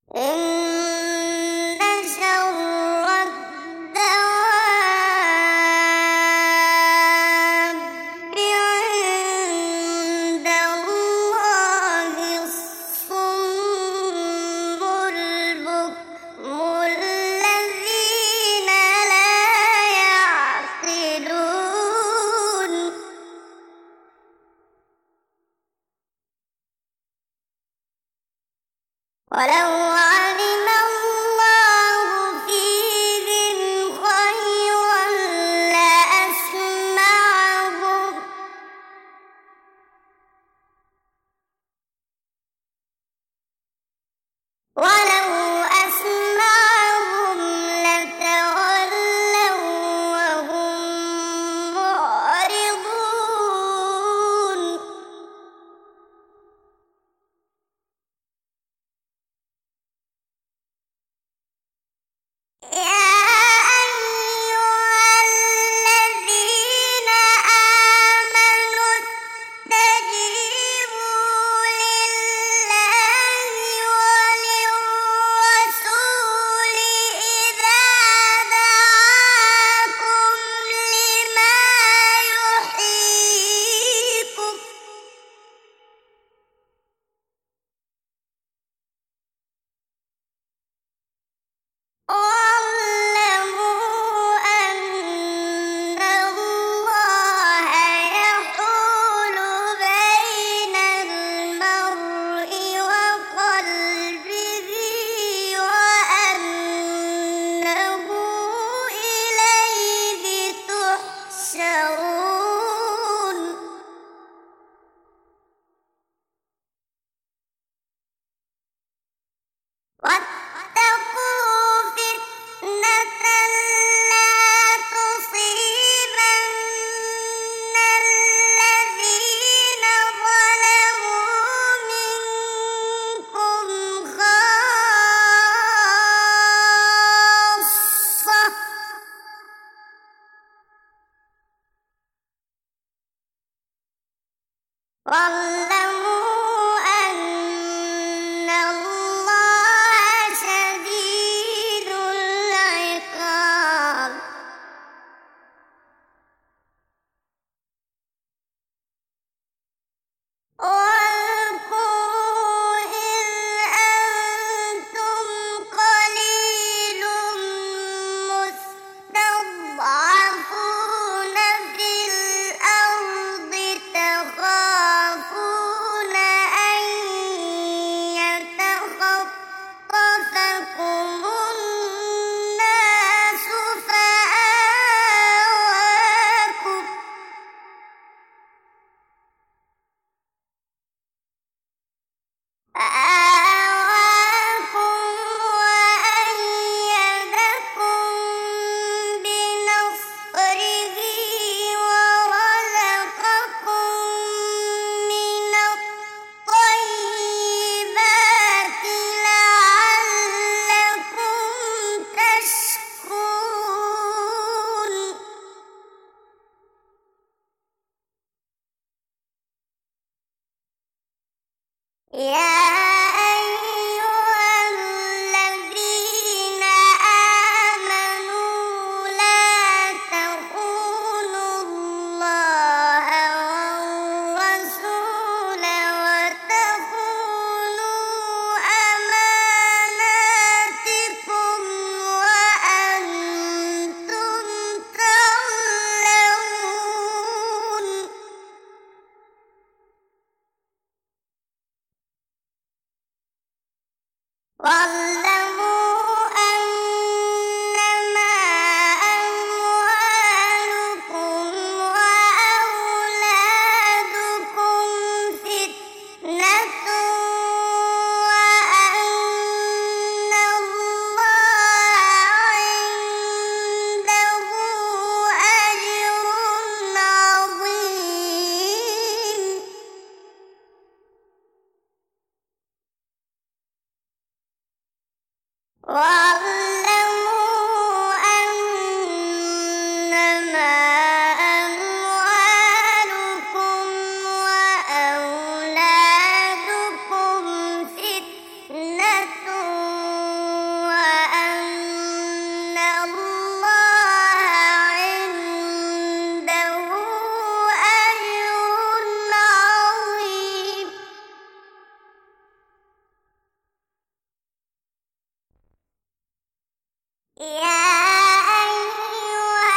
إن شر الدواب عند الله الصم البكم الذين لا يعقلون ولو علم الله فيهم خيرا لأسمعهم ولو أسمعهم لتولوا وهم معرضون يا أيها الذين آمنوا استجيبوا لله وللرسول إذا دعاكم لما يحييكم واعلموا أن الله يحول بين المرء وقلبه وأنه إليه تحشرون واتقوا فتنة لا تصيبن الذين ظلموا منكم خاصة واعلموا أن الله شديد العقاب واذكروا إذ أنتم قليل مستضعفون في الأرض تخافون أن يتخطفكم الناس فآواكم وأيدكم بنصره ورزقكم من الطيبات لعلكم تشكرون يا أيها الذين آمنوا لا تخونوا الله والرسول وتخونوا أماناتكم وأنتم تعلمون واعلموا أنما أموالكم وأولادكم فتنة وأن الله عنده أجر عظيم واعلموا أنما أموالكم وأولادكم فتنة يا أيها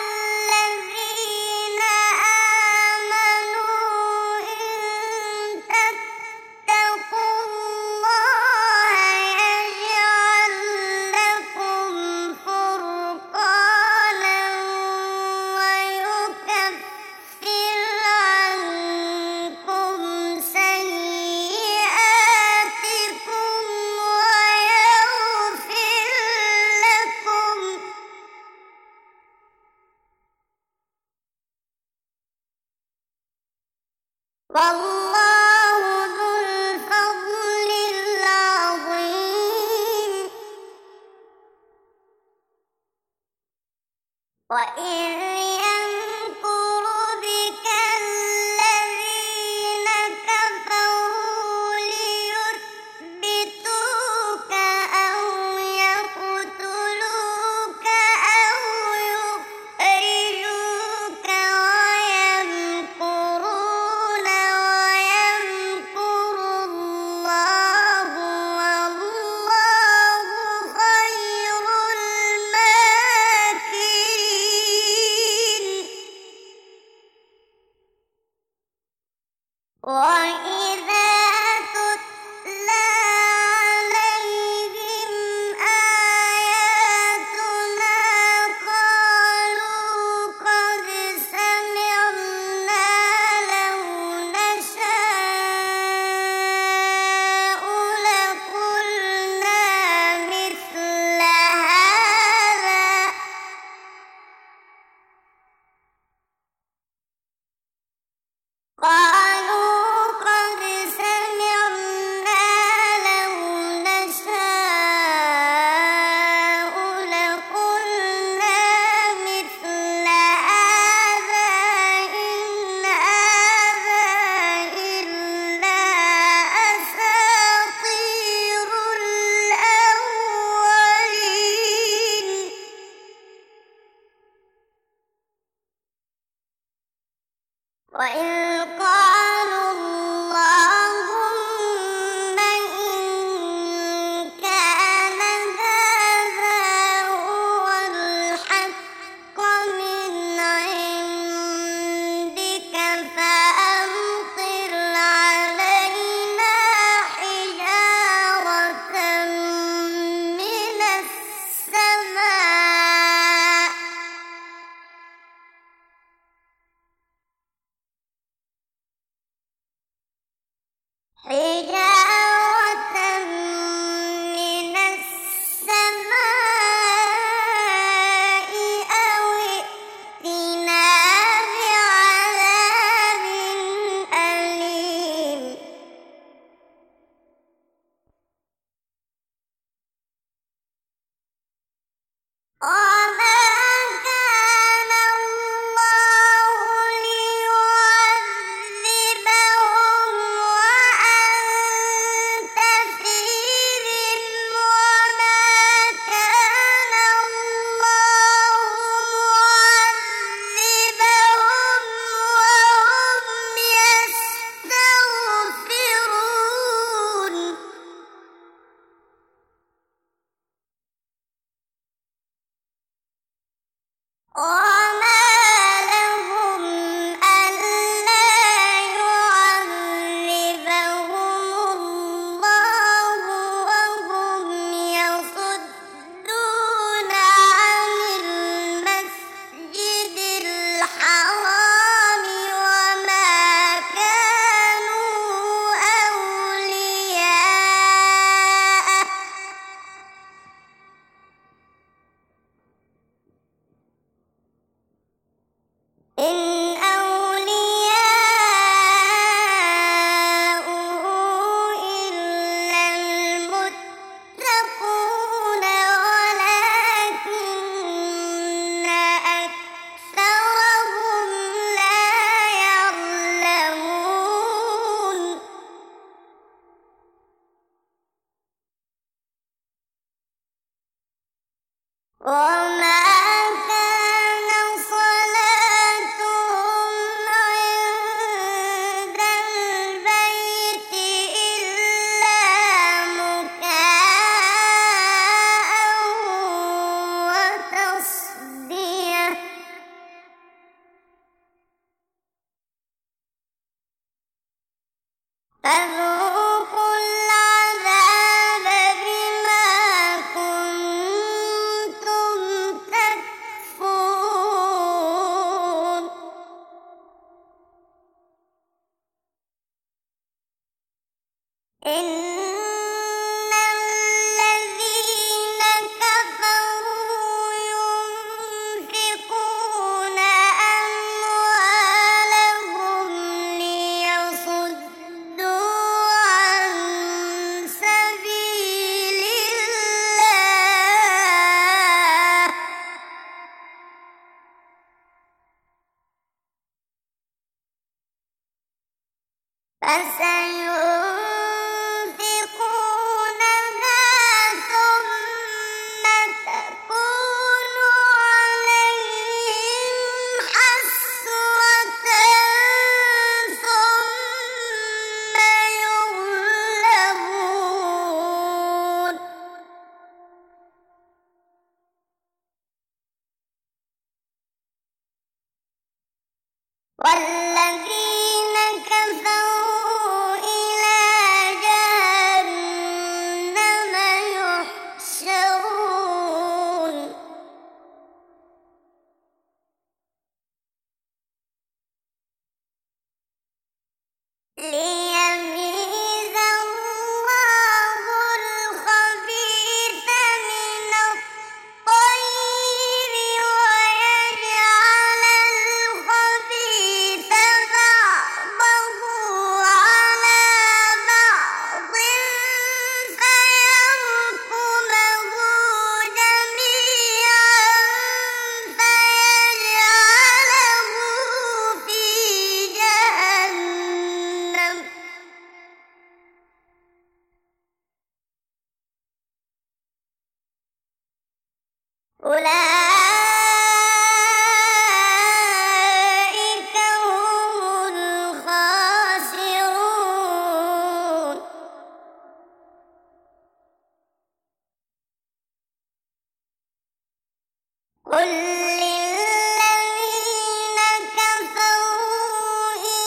الذين آمنوا إن تتقوا الله يجعل لكم فرقانا ويكفر عنكم سيئاتكم ويغفر لكم والله ذو الفضل العظيم وإذ يمكر بك الذين كفروا ليثبتوك أو يقتلوك أو يخرجوك ويمكرون ويمكر الله والله خير الماكرين وإذا تتلى عليهم آياتنا قالوا قد سمعنا لو نشاء لقلنا مثل هذا قالوا قد سمعنا لو نشاء لقلنا مثل هذا إن هذا إلا أساطير الأولين وإذ قالوا اللهم إن كان هذا هو الحق من عندك فأمطر علينا حجارة من السماء حجارة من السماء أو ائتنا بعذاب أليم وما كان الله ليعذبهم وأنت فيهم وما كان الله معذبهم وهم يستغفرون وما لهم ألا يعذبهم الله وهم يصدون عن المسجد الحرام وما كانوا أولياءه إن أولياؤه إلا المتقون ولكن أكثرهم لا يعلمون وما كان صلاتهم عند البيت إلا مكاء والذين كفروا إلى جهنم يحشرون ليميز الله الخبيث من الطيب ويجعل الخبيث بعضه على بعض فيركمه جميعا فيجعله في جهنم أولئك هم الخاسرون قل للذين كفروا إن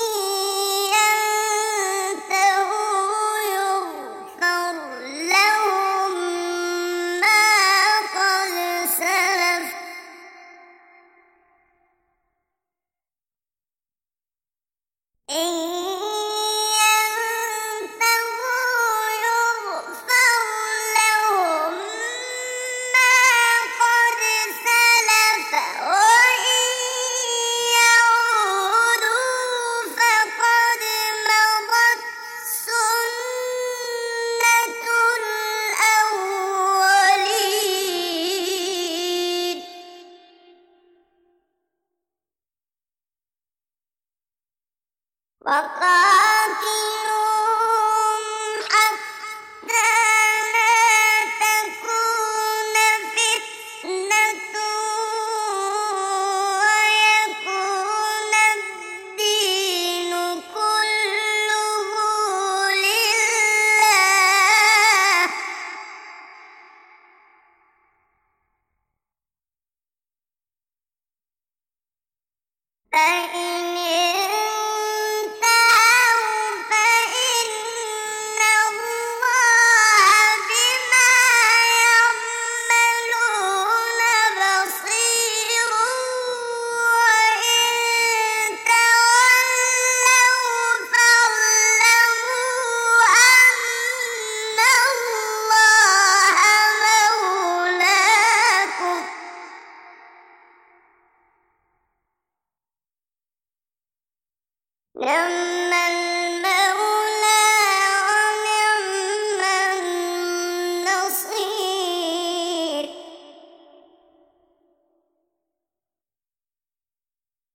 ينتهوا يغفر لهم ما قد سلف إن ينتهوا يغفر لهم ما قد سلف وإن يعودوا فقد مضت سنة الأولين وقاتلوهم حتى لا تكون فتنة ويكون الدين كله لله فإن انتهوا فإن الله بما يعملون بصير وإن تولوا فاعلموا أن الله مولاكم نعم